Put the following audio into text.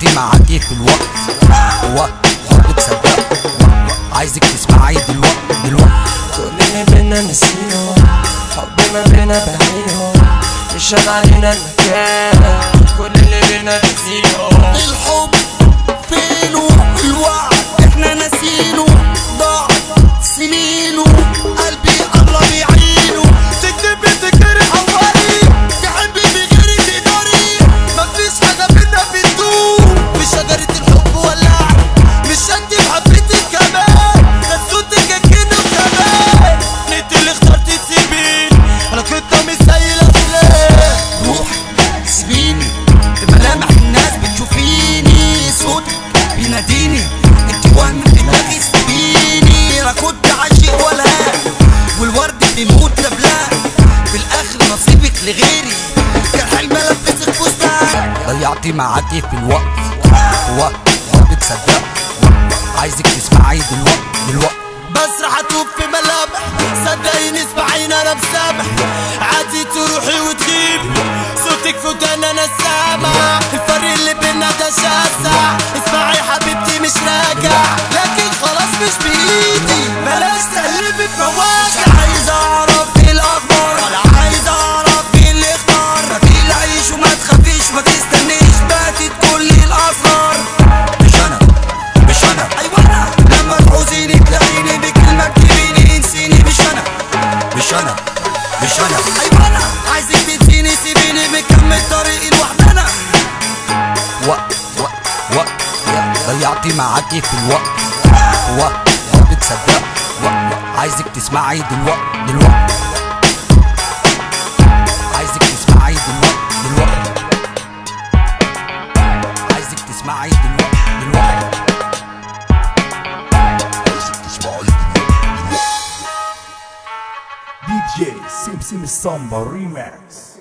ضيعتي معاكي في الوقت حب تصدق عايزك تسمعي دلوقتي كل اللي بينا نسيه، حب ما بينا بعينه، مش علينا المكان. كل اللي بينا نسيه، الحب فينه الوعد احنا ناسينه، ضاع سنينه قلبي قرب يعينه. تكتبي تجري حوالي، تحبي بغيري تقدري، مفيش حاجة بينا بتدوم. في شجرة الحب ولع، مش انتي بحبيتك كمان، ده صوتك اكنه كمان. انت اللي اخترتي تسيبيني، انا كنت مش زي الافلام. روحي سيبيني بملامح الناس بتشوفيني، صوتك بيناديني انت وهم في دماغي سيبيني. انا كنت عاشق ولا والورد بيموت لبلان، في الاخر نصيبك لغيري، كان حلمي البسك فستان. ضيعتي معاكي في الوقت حب تصدق عايزك تسمعي دلوقتي بسرح اتوب في ملامح، صدقيني اسمعيني انا مسامح. عادي تروحي وتغيبي، صوتك في ودان انا سامع. الفرق اللي بينا ده شاسع، اسمعي حبيبتي مش راجع، لكن خلاص مش بايدي، بلاش تقلبي في مواجع. مش عايز اعرف ايه الاخبار، ولا عايز اعرف مين اللي اختار. ما تقلقيش وما تخافيش وما تستنيش، باتت كل الاسرار. مش انا ايوه انا، لما تعوزيني تلاقيني بكلمه تجيبيني انسيني. مش انا ايوه انا، عايزك تنسيني سيبيني مكمل طريقي لوحدنا. وقت ضيعتي معاكي في الوقت حب تصدق عايزك تسمعي دلوقتي عايزك تسمعي دلوقتي عايزك تسمعي دلوقتي DJ Sim Sim Samba Remix.